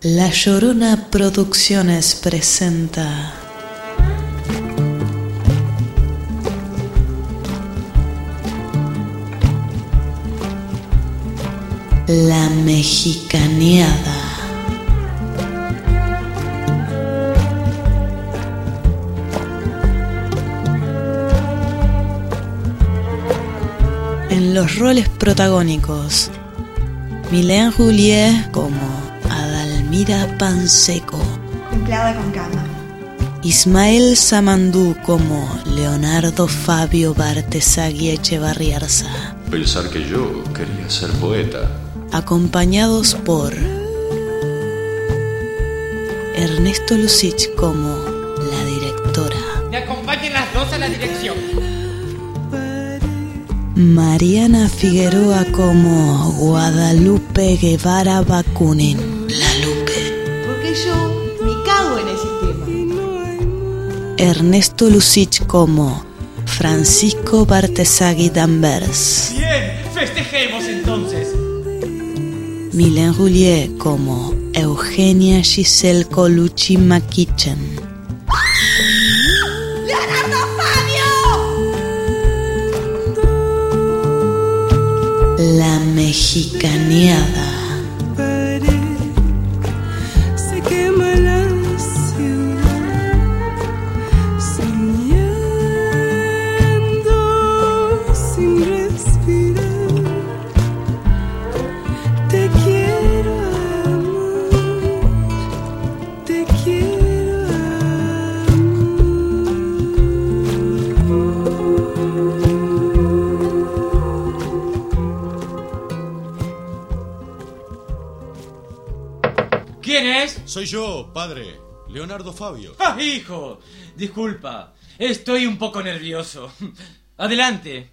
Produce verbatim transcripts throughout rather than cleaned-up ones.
La Llorona Producciones presenta La Mexicaneada. En los roles protagónicos, Milén Juliet como Adalmira Panseco, empleada con cama. Ismael Samandú como Leonardo Fabio Bartesagui Echevarriarza. Pensar que yo quería ser poeta. Acompañados por Ernesto Lucich como la directora. Me acompañen las dos a la dirección. Mariana Figueroa como Guadalupe Guevara Bakunin, la Lupe. Porque yo me cago en el sistema. Ernesto Lucich como Francisco Bartesagui Danvers. Bien, festejemos entonces. Milén Juliet como Eugenia Giselle Colucci Makichen. ¡Leonardo Fabio! La Mexicaneada. ¿Quién es? Soy yo, padre, Leonardo Fabio. ¡Ah, hijo! Disculpa, estoy un poco nervioso. Adelante.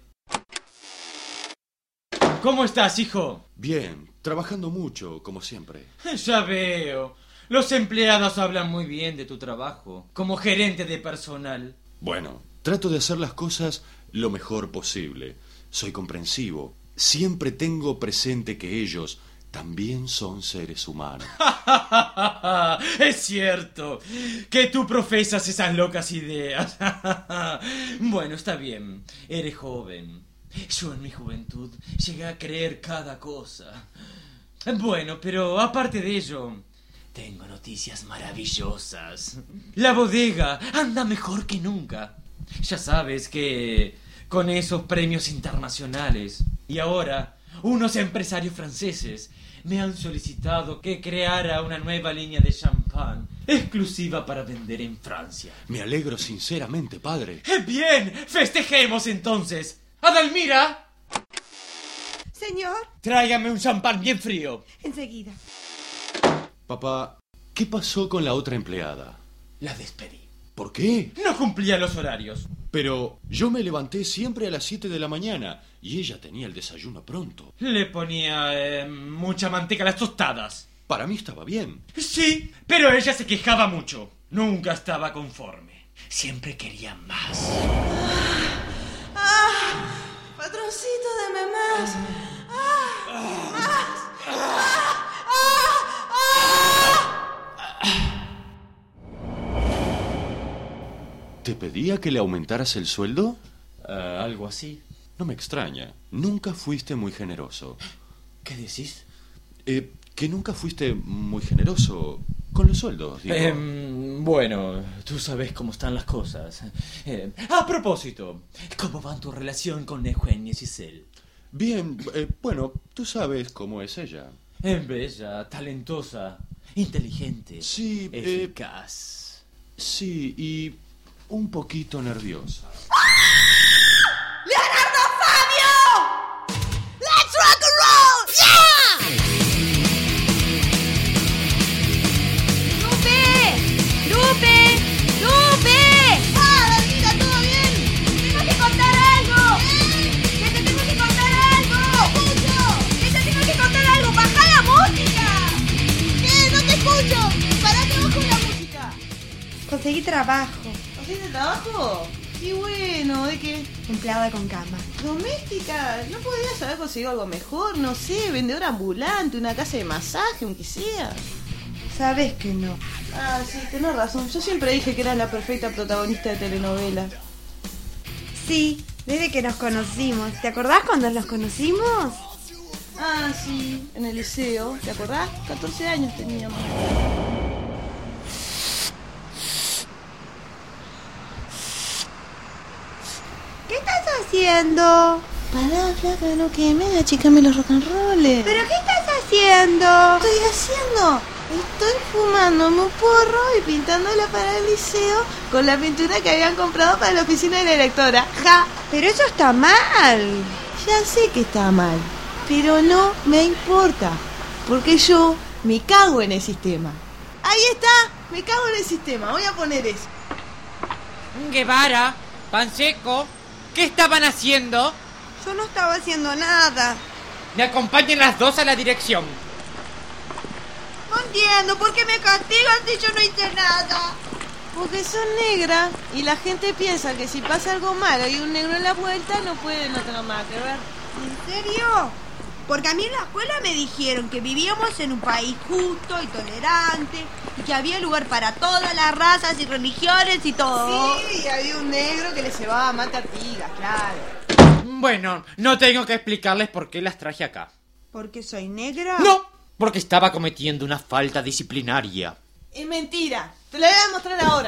¿Cómo estás, hijo? Bien, trabajando mucho, como siempre. Ya veo. Los empleados hablan muy bien de tu trabajo, como gerente de personal. Bueno, trato de hacer las cosas lo mejor posible. Soy comprensivo. Siempre tengo presente que ellos también son seres humanos. Es cierto que tú profesas esas locas ideas. Bueno, está bien. Eres joven. Yo en mi juventud llegué a creer cada cosa. Bueno, pero aparte de ello, tengo noticias maravillosas. La bodega anda mejor que nunca. Ya sabes que con esos premios internacionales y ahora unos empresarios franceses me han solicitado que creara una nueva línea de champán exclusiva para vender en Francia. Me alegro sinceramente, padre. Bien, festejemos entonces. Adalmira, Señor, tráigame un champán bien frío. enseguida. Papá, ¿qué pasó con la otra empleada? La despedí. ¿Por qué? No cumplía los horarios. Pero yo me levanté siempre a las siete de la mañana y ella tenía el desayuno pronto. Le ponía eh, mucha manteca a las tostadas. Para mí estaba bien. Sí, pero ella se quejaba mucho. Nunca estaba conforme. Siempre quería más. ¡Ah! Patroncito, deme más. ¡Ah! ¡Más! ¡Ah! ¡Ah! ¡Ah! ¿Te pedía que le aumentaras el sueldo? Uh, algo así. No me extraña. Nunca fuiste muy generoso. ¿Qué decís? Eh, que nunca fuiste muy generoso con los sueldos, digo. Eh, bueno, tú sabes cómo están las cosas. Eh, a propósito, ¿cómo va tu relación con Eugenia Giselle? Bien, eh, bueno, tú sabes cómo es ella. Es bella, talentosa, inteligente, Sí, eh, eficaz. Sí, y un poquito nerviosa. ¡Leonardo Fabio! ¡Let's rock and roll! ¡Yeah! ¡Lupe! ¡Lupe! ¡Lupe! ¡Ah, Dalmira, todo bien! ¡Te tengo que contar algo! ¿Eh? ¡Que te tengo que contar algo! ¡No te escucho! ¡Que te tengo que contar algo! ¡Baja la música! ¿Qué? ¡No te escucho! ¡Para que bajo la música! Conseguí trabajo. ¿Conseguiste trabajo? Y bueno, ¿de qué? Empleada con cama. ¿Doméstica? ¿No podrías haber conseguido algo mejor? No sé, vendedora ambulante, una casa de masaje, aunque sea. Sabés que no. Ah, sí, tenés razón. Yo siempre dije que eras la perfecta protagonista de telenovelas. Sí, desde que nos conocimos. ¿Te acordás cuando nos conocimos? Ah, sí, en el liceo. ¿Te acordás? catorce años teníamos. ¿Qué estás haciendo? Pará, flaca, no queme, achicame los rock and rolls. ¿Pero qué estás haciendo? Estoy haciendo? Estoy fumando un porro y pintándola para el liceo con la pintura que habían comprado para la oficina de la directora. ¡Ja! Pero eso está mal. Ya sé que está mal, pero no me importa, porque yo me cago en el sistema. Ahí está, me cago en el sistema, voy a poner eso. Guevara, Panseco, ¿qué estaban haciendo? Yo no estaba haciendo nada. Me acompañen las dos a la dirección. No entiendo, ¿por qué me castigan si yo no hice nada? Porque son negras y la gente piensa que si pasa algo malo y un negro en la vuelta no puede no tener nada que ver. ¿En serio? Porque a mí en la escuela me dijeron que vivíamos en un país justo y tolerante y que había lugar para todas las razas y religiones y todo. Sí, y había un negro que le llevaba mate a Artigas, claro. Bueno, no tengo que explicarles por qué las traje acá. ¿Porque soy negra? No, porque estaba cometiendo una falta disciplinaria. Es mentira, te lo voy a demostrar ahora.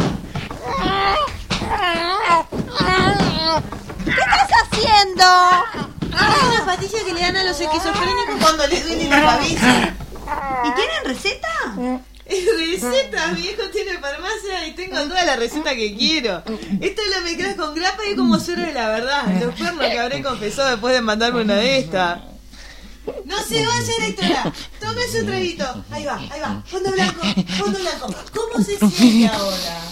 ¿Qué estás haciendo? Es una pastilla que le dan a los esquizofrénicos cuando les duele la cabeza. ¿Y tienen receta? Receta, mi hijo tiene farmacia y tengo toda la receta que quiero. Esto lo mezclas con grapa y es como suero de la verdad. Los pernos que habré confesado después de mandarme una de estas. No se vaya, directora. Tome su traguito. Ahí va, ahí va. Fondo blanco, fondo blanco. ¿Cómo se siente ahora?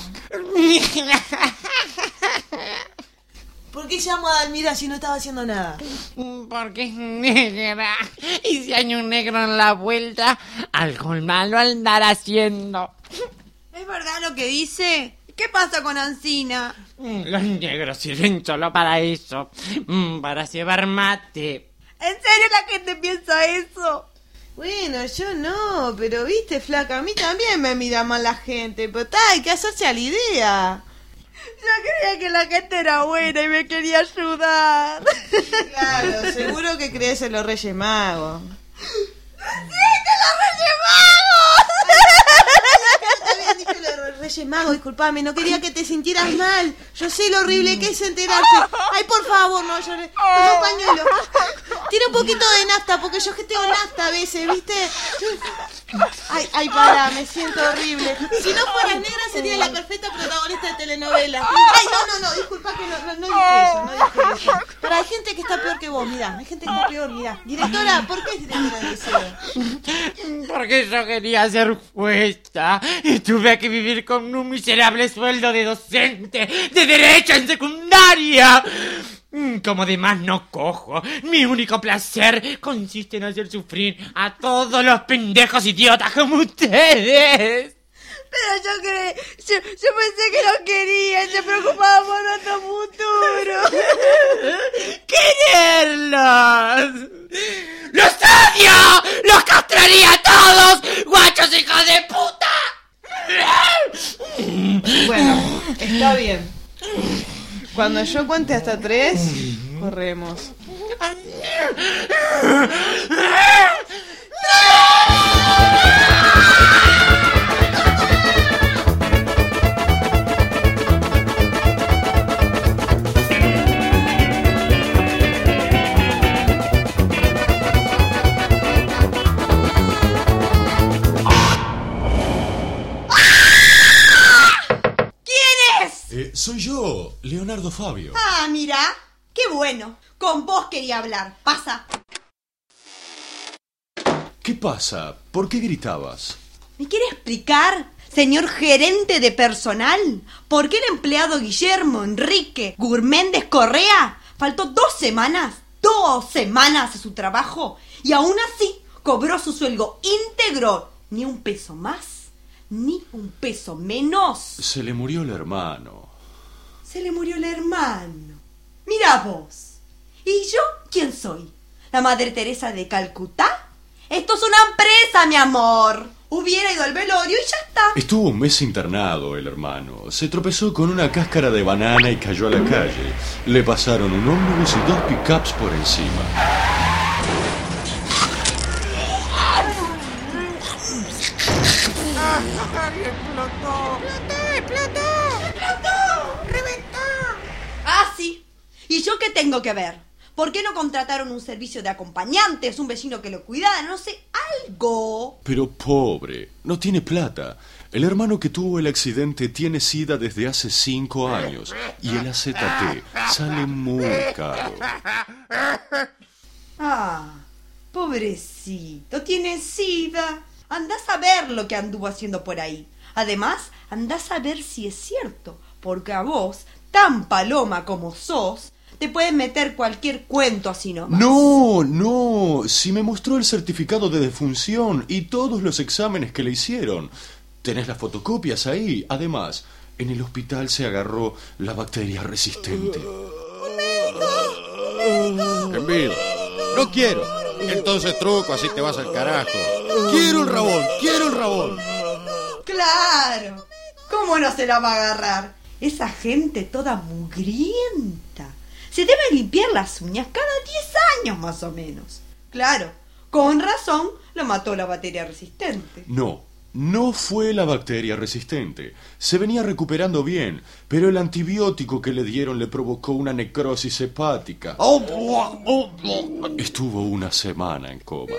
¿Por qué llamo a Dalmira si no estaba haciendo nada? Porque es negra. Y si hay un negro en la vuelta, algo malo andar haciendo. ¿Es verdad lo que dice? ¿Qué pasa con Ancina? Los negros sirven solo para eso. Para llevar mate. ¿En serio la gente piensa eso? Bueno, yo no, pero viste, flaca, a mí también me mira mal la gente, pero está, hay que hacerse a la idea. Yo creía que la gente era buena y me quería ayudar. Claro, seguro que crees en los Reyes Magos. ¡Sí, que los Reyes Magos! Te habían dicho los Reyes Magos, disculpame, no quería que te sintieras mal. Yo sé lo horrible que es enterarse. Ay, por favor, no llores. Toma un pañuelo. Tiene un poquito de nafta, porque yo geteo nafta a veces, ¿viste? Ay, ay, pará, me siento horrible. Si no fueras negra sería la perfecta protagonista de telenovela. Ay, no, no, no, disculpa que no, no, no dije eso, no dije eso. Pero hay gente que está peor que vos, mirá, hay gente que está peor, mirá. Directora, ¿por qué es directora del liceo? Porque yo quería ser jueza y tuve que vivir con un miserable sueldo de docente de derecho en secundaria. Como además no cojo, mi único placer consiste en hacer sufrir a todos los pendejos idiotas como ustedes. Pero yo creí, yo, yo pensé que no querían, se preocupaban por nuestro futuro. ¡Quererlos! ¡Los odio! ¡Los castraría a todos! ¡Guachos hijos de puta! Bueno, está bien. Cuando yo cuente hasta tres, corremos. Eh, soy yo, Leonardo Fabio. Ah, mira, qué bueno. Con vos quería hablar. Pasa. ¿Qué pasa? ¿Por qué gritabas? ¿Me quiere explicar, señor gerente de personal, por qué el empleado Guillermo Enrique Gurméndez Correa faltó dos semanas, dos semanas a su trabajo y aún así cobró su sueldo íntegro? Ni un peso más, ni un peso menos. Se le murió el hermano. Se le murió el hermano. Mira vos. ¿Y yo quién soy? ¿La Madre Teresa de Calcuta? Esto es una empresa, mi amor. Hubiera ido al velorio y ya está. Estuvo un mes internado el hermano. Se tropezó con una cáscara de banana y cayó a la calle. Le pasaron un ómnibus y dos pickups por encima. ¡Explotó! ¡Explotó! ¡Explotó! ¡Reventó! Ah, sí. ¿Y yo qué tengo que ver? ¿Por qué no contrataron un servicio de acompañantes, un vecino que lo cuidara, no sé, algo? Pero pobre, no tiene plata. El hermano que tuvo el accidente tiene SIDA desde hace cinco años y el A Z T sale muy caro. Ah, pobrecito, tiene SIDA. Andás a ver lo que anduvo haciendo por ahí. Además, andás a ver si es cierto, porque a vos, tan paloma como sos, te pueden meter cualquier cuento así nomás. No, no, si me mostró el certificado de defunción y todos los exámenes que le hicieron. Tenés las fotocopias ahí. Además, en el hospital se agarró la bacteria resistente. ¡Un médico! ¡Un médico! Envido. No quiero. Entonces, truco, así te vas al carajo. Quiero el rabón, quiero el rabón. ¡Claro! ¿Cómo no se la va a agarrar? Esa gente toda mugrienta. Se deben limpiar las uñas cada diez años más o menos. Claro, con razón lo mató la bacteria resistente. No, no fue la bacteria resistente. Se venía recuperando bien, pero el antibiótico que le dieron le provocó una necrosis hepática. Estuvo una semana en coma.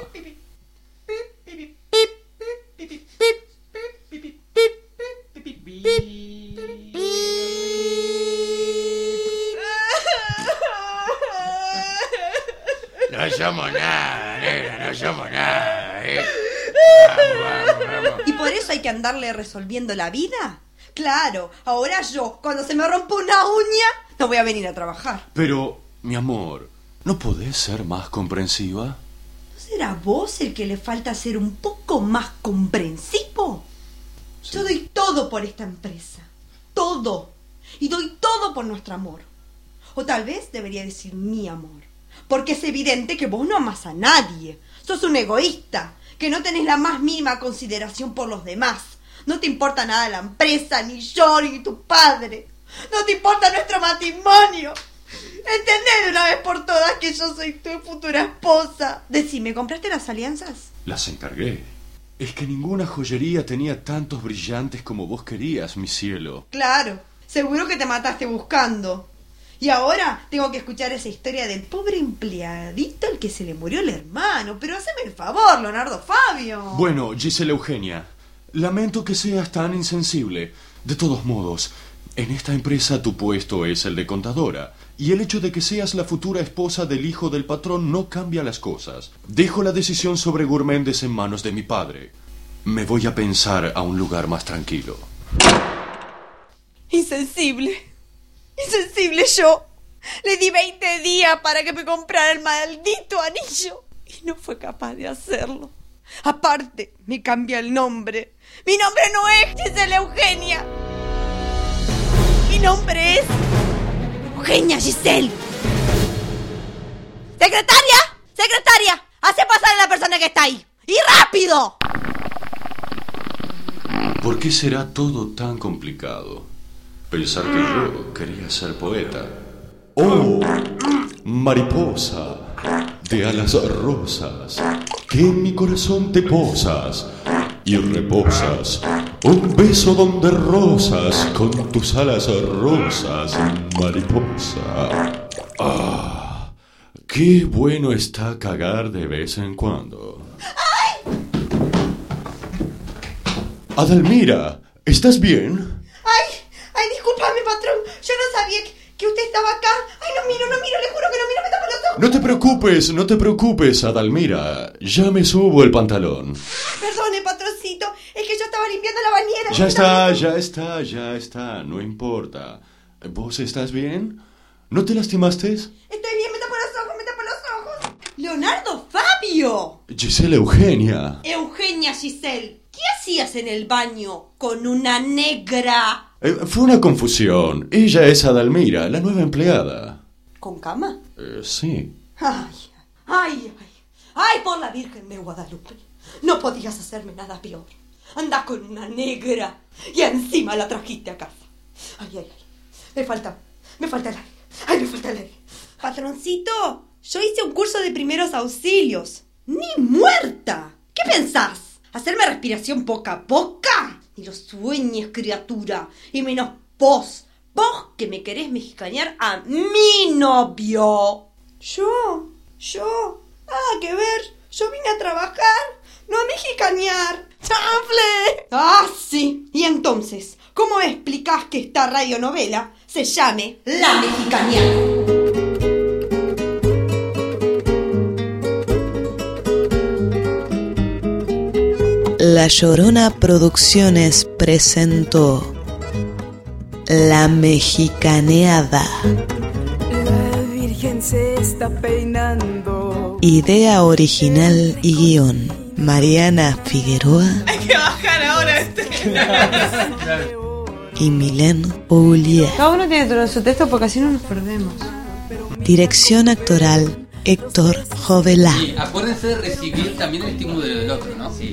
No somos nada, negra, no somos nada. ¿eh? Vamos, vamos, vamos. ¿Y por eso hay que andarle resolviendo la vida? Claro, ahora yo, cuando se me rompe una uña, no voy a venir a trabajar. Pero, mi amor, ¿no podés ser más comprensiva? ¿No será vos el que le falta ser un poco más comprensivo? Sí. Yo doy todo por esta empresa. Todo. Y doy todo por nuestro amor. O tal vez debería decir mi amor. Porque es evidente que vos no amás a nadie. Sos un egoísta, que no tenés la más mínima consideración por los demás. No te importa nada la empresa, ni yo, ni tu padre. No te importa nuestro matrimonio. Entendé de una vez por todas que yo soy tu futura esposa. Decime, ¿compraste las alianzas? Las encargué. Es que ninguna joyería tenía tantos brillantes como vos querías, mi cielo. Claro, seguro que te mataste buscando. Y ahora tengo que escuchar esa historia del pobre empleadito al que se le murió el hermano. Pero haceme el favor, Leonardo Fabio. Bueno, Gisela Eugenia, lamento que seas tan insensible. De todos modos, en esta empresa tu puesto es el de contadora. Y el hecho de que seas la futura esposa del hijo del patrón no cambia las cosas. Dejo la decisión sobre Gourméndez en manos de mi padre. Me voy a pensar a un lugar más tranquilo. Insensible. Insensible yo. Le di veinte días para que me comprara el maldito anillo y no fue capaz de hacerlo. Aparte, me cambia el nombre. Mi nombre no es Gisela Eugenia. Mi nombre es Eugenia Giselle. ¡Secretaria! ¡Secretaria! ¡Hace pasar a la persona que está ahí! ¡Y rápido! ¿Por qué será todo tan complicado? Pensar que yo quería ser poeta. ¡Oh! Mariposa de alas rosas, que en mi corazón te posas y reposas. Un beso donde rosas con tus alas rosas, mariposa. ¡Ah! ¡Qué bueno está cagar de vez en cuando! Adalmira, ¿estás bien? ¡Ay! ¡Ay, discúlpame, patrón! Yo no sabía que, que usted estaba acá. ¡Ay, no miro, no miro! Le juro que no miro, me tapo los ojos. No te preocupes, no te preocupes, Adalmira. Ya me subo el pantalón. Perdone, patroncito. Es que yo estaba limpiando la bañera. Ya está, ya está, ya está. No importa. ¿Vos estás bien? ¿No te lastimaste? Estoy bien, me tapo los ojos, me tapo los ojos. ¡Leonardo Fabio! Gisela Eugenia. Eugenia Giselle, ¿qué hacías en el baño con una negra? Eh, fue una confusión. Ella es Adalmira, la nueva empleada. ¿Con cama? Eh, sí. Ay, ay, ay. Ay, por la Virgen de Guadalupe. No podías hacerme nada peor. Andás con una negra y encima la trajiste a casa. Ay, ay, ay. Me falta, me falta el aire. Ay, me falta el aire. Patroncito, yo hice un curso de primeros auxilios. ¡Ni muerta! ¿Qué pensás? ¿Hacerme respiración boca a boca? Ni lo sueñes, criatura. Y menos vos. Vos que me querés mexicanear a mi novio. ¿Yo? ¿Yo? Nada que ver. Yo vine a trabajar, no a mexicanear. ¡Chanfle! Ah, sí. Y entonces, ¿cómo explicás que esta radionovela se llame La Mexicaneada? La Llorona Producciones presentó La Mexicaneada. La Virgen se está peinando. Idea original y guión Mariana Figueroa. Hay que bajar ahora este. Y Milén Juliet. Cada uno tiene todo su texto porque así no nos perdemos. Dirección actoral Héctor Jovelá. Y acuérdense de recibir también el estímulo del otro, ¿no? Sí.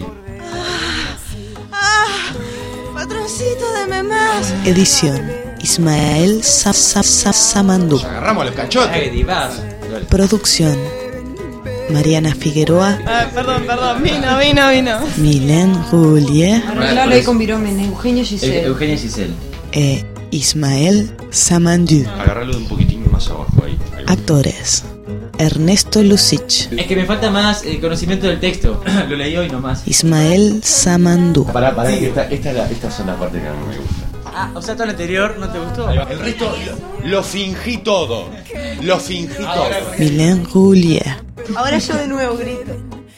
¡Ah! ¡Patroncito, deme más! Edición Ismael Sa Sa Sa Samandú. Agarramos a los cachotes. Producción Mariana Figueroa. Ah, perdón, perdón, vino, vino, vino. Milén Juliet. Arreglalo ahí con Virome, Eugenia Giselle. Eugenia Giselle. E Ismael Samandú. Agárralo de un poquitín más abajo ahí. ahí. Actores Ernesto Lucich, Es que me falta más eh, conocimiento del texto. Lo leí hoy nomás. Ismael Samandú, Pará, pará, que esta, esta, es la, esta es la parte que a mí me gusta. Ah, o sea, todo lo anterior no te gustó. El resto lo, lo fingí todo. Lo fingí todo. Milén Juliet, Ahora yo de nuevo grito.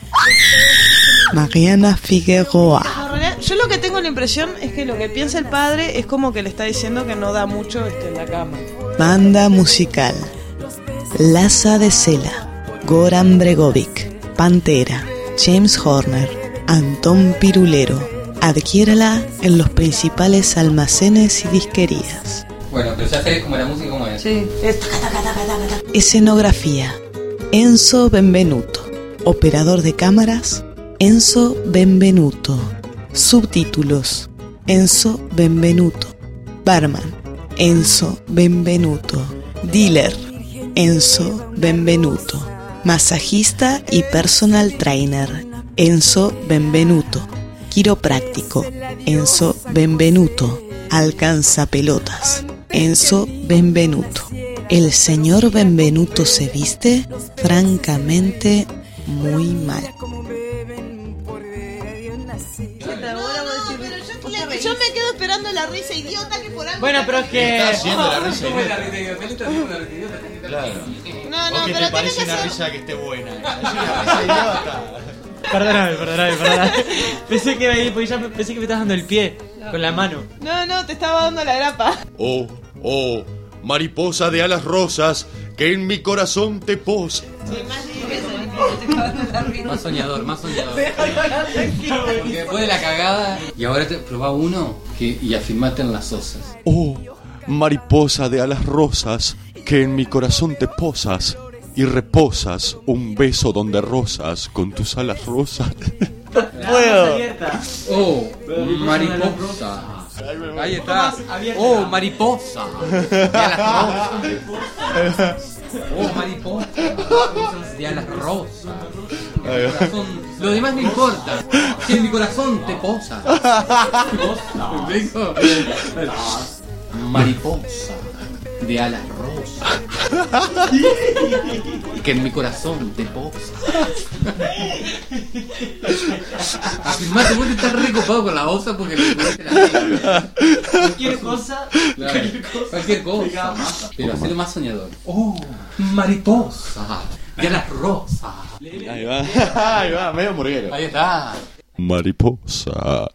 Mariana Figueroa. En realidad, yo lo que tengo la impresión es que lo que piensa el padre es como que le está diciendo que no da mucho este, en la cama. Banda musical Laza de Sela, Goran Bregovic, Pantera, James Horner, Antón Pirulero. Adquiérala en los principales almacenes y disquerías. Bueno, pero ya sabés cómo la música, cómo es. Sí. Es... Escenografía Enzo Benvenuto. Operador de cámaras Enzo Benvenuto. Subtítulos Enzo Benvenuto. Barman Enzo Benvenuto. Dealer Enzo Benvenuto. Masajista y personal trainer Enzo Benvenuto. Quiropráctico Enzo Benvenuto. Alcanzapelotas Enzo Benvenuto. El señor Benvenuto se viste francamente muy mal. Yo me quedo esperando la risa idiota que por algo. Bueno, pero es que. Está haciendo la risa ¿Cómo es idiota. la risa idiota? Él está haciendo la risa idiota. Claro. No, no, ¿O que pero te parece tiene que una ser. risa que esté buena? Es una risa idiota. Perdóname, perdóname, perdóname. Pensé que iba a ir, porque ya pensé que me estabas dando el pie con la mano. No, no, te estaba dando la grapa. Oh, oh, mariposa de alas rosas, que en mi corazón te posa. Más soñador, más soñador. Porque después de la cagada. Y ahora te probá uno que, y afirmate en las osas. Oh, mariposa de alas rosas, que en mi corazón te posas y reposas un beso donde rosas con tus alas rosas. Puedo. Oh, mariposa. Ahí está. Oh, mariposa. De alas rosas. Oh, mariposa. De alas rosas. Corazón. Lo demás no importa. Si en mi corazón te posa. ¿Me explico? Mariposa. De alas rosas. Que en mi corazón te posa. Afirmate, vos estás recopado con la osa porque le pusiste la Cualquier cosa. Claro. Cualquier cosa. Pero hacelo más soñador. Oh, mariposa. De alas rosas. Ahí va, ahí va, medio murguero. Ahí está. Mariposa.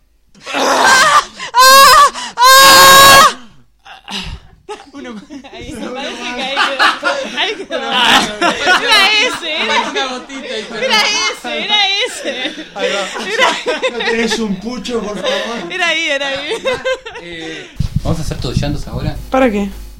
Uno más. Ahí, parece que ahí quedó. Ahí quedó. Era ese, era, Una gotita y era ese, era ese. Ahí va. ¿No tenés un pucho, por favor? Era ahí, era ahí. Eh, ¿Vamos a hacer todos llantos ahora? ¿Para qué?